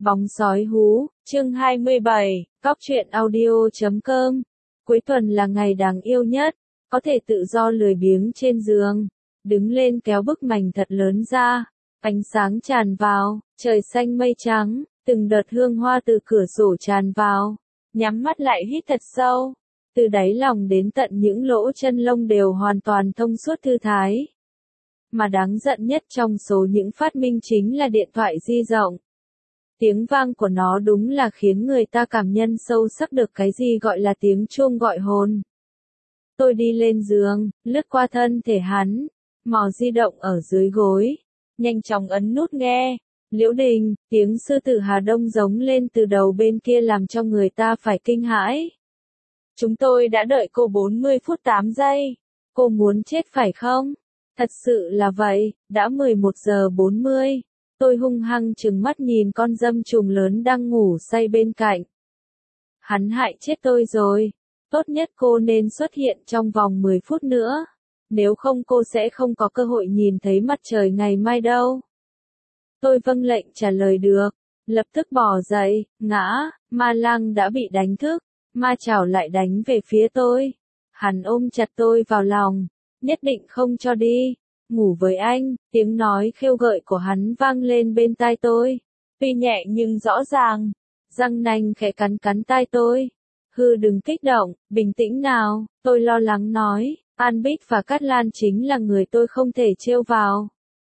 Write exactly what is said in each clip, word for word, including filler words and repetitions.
Bóng sói hú, chương hai mươi bảy, cóc truyện audio chấm com. Cuối tuần là ngày đáng yêu nhất, có thể tự do lười biếng trên giường, đứng lên kéo bức mành thật lớn ra, ánh sáng tràn vào, trời xanh mây trắng, từng đợt hương hoa từ cửa sổ tràn vào, nhắm mắt lại hít thật sâu, từ đáy lòng đến tận những lỗ chân lông đều hoàn toàn thông suốt thư thái. Mà đáng giận nhất trong số những phát minh chính là điện thoại di động. Tiếng vang của nó đúng là khiến người ta cảm nhận sâu sắc được cái gì gọi là tiếng chuông gọi hồn. Tôi đi lên giường, lướt qua thân thể hắn, mò di động ở dưới gối, nhanh chóng ấn nút nghe. Liễu Đình, tiếng sư tử Hà Đông giống lên từ đầu bên kia làm cho người ta phải kinh hãi. Chúng tôi đã đợi cô bốn mươi phút tám giây. Cô muốn chết phải không? Thật sự là vậy, đã mười một giờ bốn mươi. Tôi hung hăng trừng mắt nhìn con dâm trùng lớn đang ngủ say bên cạnh. Hắn hại chết tôi rồi. Tốt nhất cô nên xuất hiện trong vòng mười phút nữa. Nếu không cô sẽ không có cơ hội nhìn thấy mặt trời ngày mai đâu. Tôi vâng lệnh trả lời được. Lập tức bỏ dậy, ngã, ma lang đã bị đánh thức. Ma chảo lại đánh về phía tôi. Hắn ôm chặt tôi vào lòng. Nhất định không cho đi. Ngủ với anh, tiếng nói khêu gợi của hắn vang lên bên tai tôi. Tuy nhẹ nhưng rõ ràng. Răng nanh khẽ cắn cắn tai tôi. Hư đừng kích động, bình tĩnh nào, tôi lo lắng nói. An Bích và Cát Lan chính là người tôi không thể trêu vào.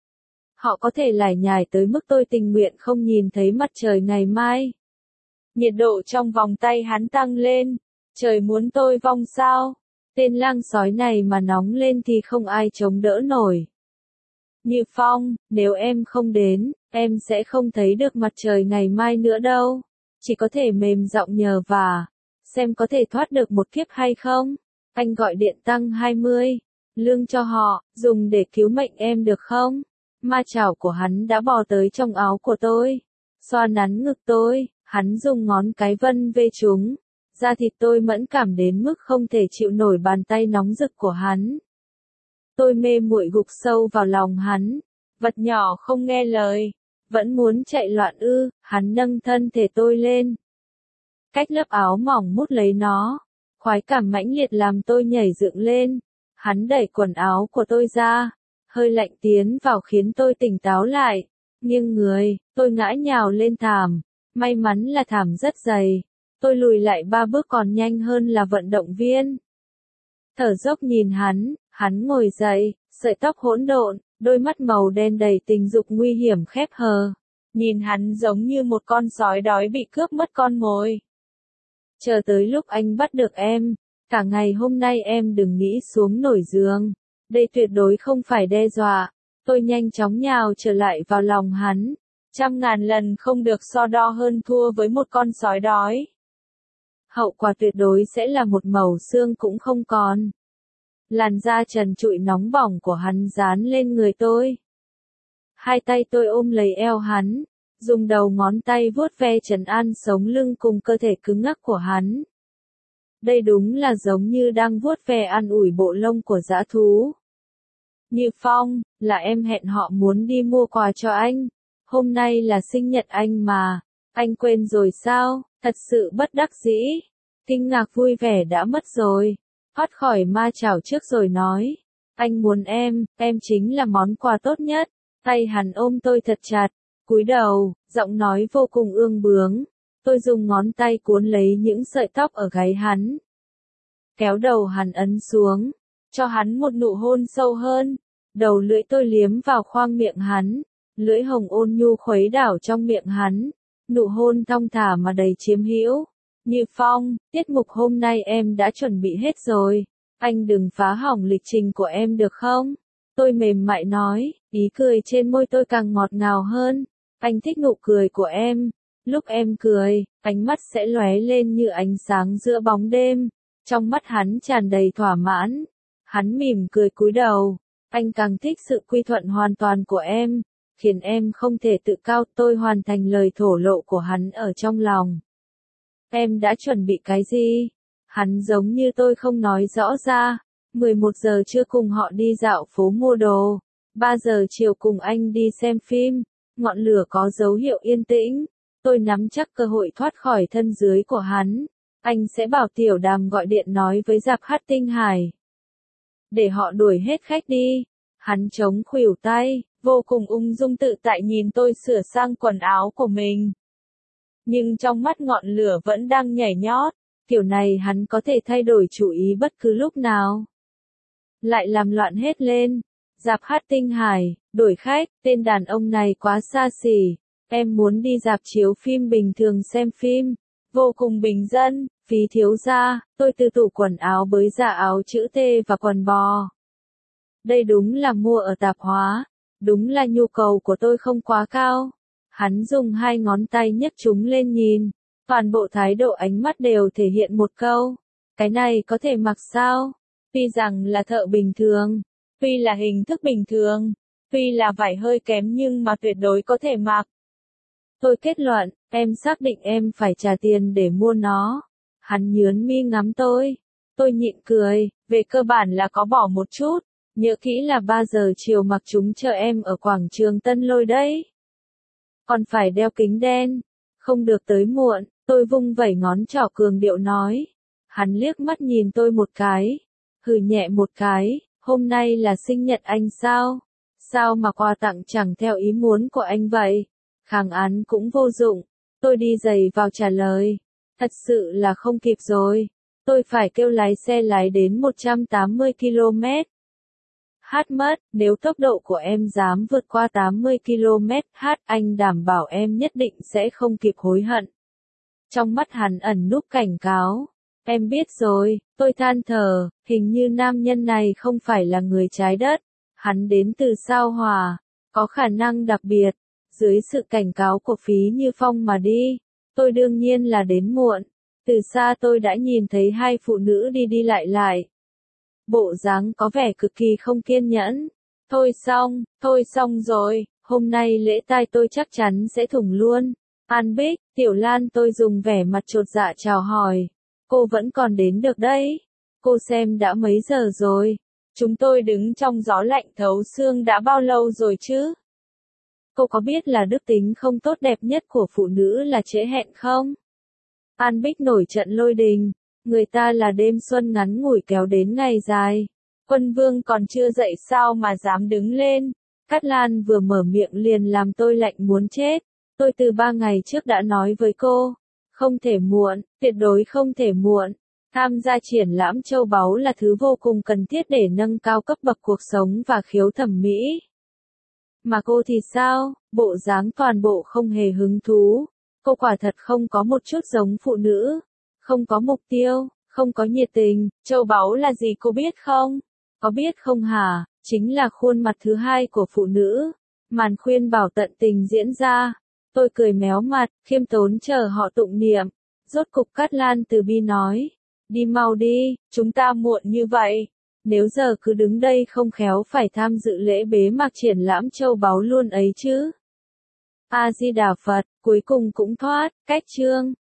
Họ có thể lải nhải tới mức tôi tình nguyện không nhìn thấy mặt trời ngày mai. Nhiệt độ trong vòng tay hắn tăng lên. Trời muốn tôi vong sao? Tên lang sói này mà nóng lên thì không ai chống đỡ nổi. Như Phong, nếu em không đến, em sẽ không thấy được mặt trời ngày mai nữa đâu. Chỉ có thể mềm giọng nhờ vả. Xem có thể thoát được một kiếp hay không? Anh gọi điện tăng hai mươi. Lương cho họ, dùng để cứu mệnh em được không? Ma chảo của hắn đã bò tới trong áo của tôi. Xoa nắn ngực tôi, hắn dùng ngón cái vân về chúng. Da thịt tôi mẫn cảm đến mức không thể chịu nổi bàn tay nóng rực của hắn. Tôi mê muội gục sâu vào lòng hắn. Vật nhỏ không nghe lời. Vẫn muốn chạy loạn ư, hắn nâng thân thể tôi lên. Cách lớp áo mỏng mút lấy nó. Khoái cảm mãnh liệt làm tôi nhảy dựng lên. Hắn đẩy quần áo của tôi ra. Hơi lạnh tiến vào khiến tôi tỉnh táo lại. Nghiêng người, tôi ngã nhào lên thảm. May mắn là thảm rất dày. Tôi lùi lại ba bước còn nhanh hơn là vận động viên. Thở dốc nhìn hắn, hắn ngồi dậy, sợi tóc hỗn độn, đôi mắt màu đen đầy tình dục nguy hiểm khép hờ. Nhìn hắn giống như một con sói đói bị cướp mất con mồi. Chờ tới lúc anh bắt được em, cả ngày hôm nay em đừng nghĩ xuống nổi giường. Đây tuyệt đối không phải đe dọa. Tôi nhanh chóng nhào trở lại vào lòng hắn. Trăm ngàn lần không được so đo hơn thua với một con sói đói. Hậu quả tuyệt đối sẽ là một mẩu xương cũng không còn. Làn da trần trụi nóng bỏng của hắn dán lên người tôi. Hai tay tôi ôm lấy eo hắn, dùng đầu ngón tay vuốt ve trấn an sống lưng cùng cơ thể cứng ngắc của hắn. Đây đúng là giống như đang vuốt ve an ủi bộ lông của dã thú. Như Phong, là em hẹn họ muốn đi mua quà cho anh. Hôm nay là sinh nhật anh mà. Anh quên rồi sao? Thật sự bất đắc dĩ. Kinh ngạc vui vẻ đã mất rồi. Thoát khỏi ma chảo trước rồi nói. Anh muốn em, em chính là món quà tốt nhất. Tay hắn ôm tôi thật chặt. Cúi đầu, giọng nói vô cùng ương bướng. Tôi dùng ngón tay cuốn lấy những sợi tóc ở gáy hắn. Kéo đầu hắn ấn xuống. Cho hắn một nụ hôn sâu hơn. Đầu lưỡi tôi liếm vào khoang miệng hắn. Lưỡi hồng ôn nhu khuấy đảo trong miệng hắn. Nụ hôn thong thả mà đầy chiếm hữu. Như Phong, tiết mục hôm nay em đã chuẩn bị hết rồi. Anh đừng phá hỏng lịch trình của em được không? Tôi mềm mại nói, ý cười trên môi tôi càng ngọt ngào hơn. Anh thích nụ cười của em. Lúc em cười, ánh mắt sẽ lóe lên như ánh sáng giữa bóng đêm. Trong mắt hắn tràn đầy thỏa mãn. Hắn mỉm cười cúi đầu. Anh càng thích sự quy thuận hoàn toàn của em. Khiến em không thể tự cao. Tôi hoàn thành lời thổ lộ của hắn ở trong lòng. Em đã chuẩn bị cái gì? Hắn giống như tôi không nói rõ ra. mười một giờ trưa cùng họ đi dạo phố mua đồ. ba giờ chiều cùng anh đi xem phim. Ngọn lửa có dấu hiệu yên tĩnh. Tôi nắm chắc cơ hội thoát khỏi thân dưới của hắn. Anh sẽ bảo Tiểu Đàm gọi điện nói với Dạp Hát Tinh Hải. Để họ đuổi hết khách đi. Hắn chống khuỷu tay, vô cùng ung dung tự tại nhìn tôi sửa sang quần áo của mình. Nhưng trong mắt ngọn lửa vẫn đang nhảy nhót. Kiểu này hắn có thể thay đổi chủ ý bất cứ lúc nào. Lại làm loạn hết lên. Dạp Hát Tinh Hải, đổi khách, tên đàn ông này quá xa xỉ. Em muốn đi dạp chiếu phim bình thường xem phim. Vô cùng bình dân, phí thiếu gia, tôi từ tủ quần áo bới ra áo chữ T và quần bò. Đây đúng là mua ở tạp hóa. Đúng là nhu cầu của tôi không quá cao. Hắn dùng hai ngón tay nhấc chúng lên nhìn. Toàn bộ thái độ ánh mắt đều thể hiện một câu. Cái này có thể mặc sao? Tuy rằng là thợ bình thường. Tuy là hình thức bình thường. Tuy là vải hơi kém nhưng mà tuyệt đối có thể mặc. Tôi kết luận, em xác định em phải trả tiền để mua nó. Hắn nhướng mi ngắm tôi. Tôi nhịn cười, về cơ bản là có bỏ một chút. Nhớ kỹ là ba giờ chiều mặc chúng chờ em ở quảng trường Tân Lôi đấy. Còn phải đeo kính đen. Không được tới muộn, tôi vung vẩy ngón trỏ cường điệu nói. Hắn liếc mắt nhìn tôi một cái. Hừ nhẹ một cái, hôm nay là sinh nhật anh sao? Sao mà quà tặng chẳng theo ý muốn của anh vậy? Kháng án cũng vô dụng. Tôi đi giày vào trả lời. Thật sự là không kịp rồi. Tôi phải kêu lái xe lái đến một trăm tám mươi ki lô mét. Hát mất, nếu tốc độ của em dám vượt qua tám mươi ki lô mét hát anh đảm bảo em nhất định sẽ không kịp hối hận. Trong mắt hắn ẩn núp cảnh cáo. Em biết rồi, tôi than thở, hình như nam nhân này không phải là người trái đất. Hắn đến từ sao Hỏa, có khả năng đặc biệt. Dưới sự cảnh cáo của Phí Như Phong mà đi, tôi đương nhiên là đến muộn. Từ xa tôi đã nhìn thấy hai phụ nữ đi đi lại lại. Bộ dáng có vẻ cực kỳ không kiên nhẫn. Thôi xong, thôi xong rồi, hôm nay lễ tai tôi chắc chắn sẽ thủng luôn. An Bích, Tiểu Lan tôi dùng vẻ mặt chột dạ chào hỏi. Cô vẫn còn đến được đấy. Cô xem đã mấy giờ rồi. Chúng tôi đứng trong gió lạnh thấu xương đã bao lâu rồi chứ? Cô có biết là đức tính không tốt đẹp nhất của phụ nữ là trễ hẹn không? An Bích nổi trận lôi đình. Người ta là đêm xuân ngắn ngủi kéo đến ngày dài. Quân vương còn chưa dậy sao mà dám đứng lên. Cát Lan vừa mở miệng liền làm tôi lạnh muốn chết. Tôi từ ba ngày trước đã nói với cô. Không thể muộn, tuyệt đối không thể muộn. Tham gia triển lãm châu báu là thứ vô cùng cần thiết để nâng cao cấp bậc cuộc sống và khiếu thẩm mỹ. Mà cô thì sao, bộ dáng toàn bộ không hề hứng thú. Cô quả thật không có một chút giống phụ nữ. Không có mục tiêu, không có nhiệt tình. Châu báu là gì cô biết không? Có biết không hả? Chính là khuôn mặt thứ hai của phụ nữ. Màn khuyên bảo tận tình diễn ra. Tôi cười méo mặt, khiêm tốn chờ họ tụng niệm. Rốt cục Cát Lan từ bi nói. Đi mau đi, chúng ta muộn như vậy. Nếu giờ cứ đứng đây không khéo phải tham dự lễ bế mạc triển lãm châu báu luôn ấy chứ. A Di Đà Phật, cuối cùng cũng thoát, cách chương.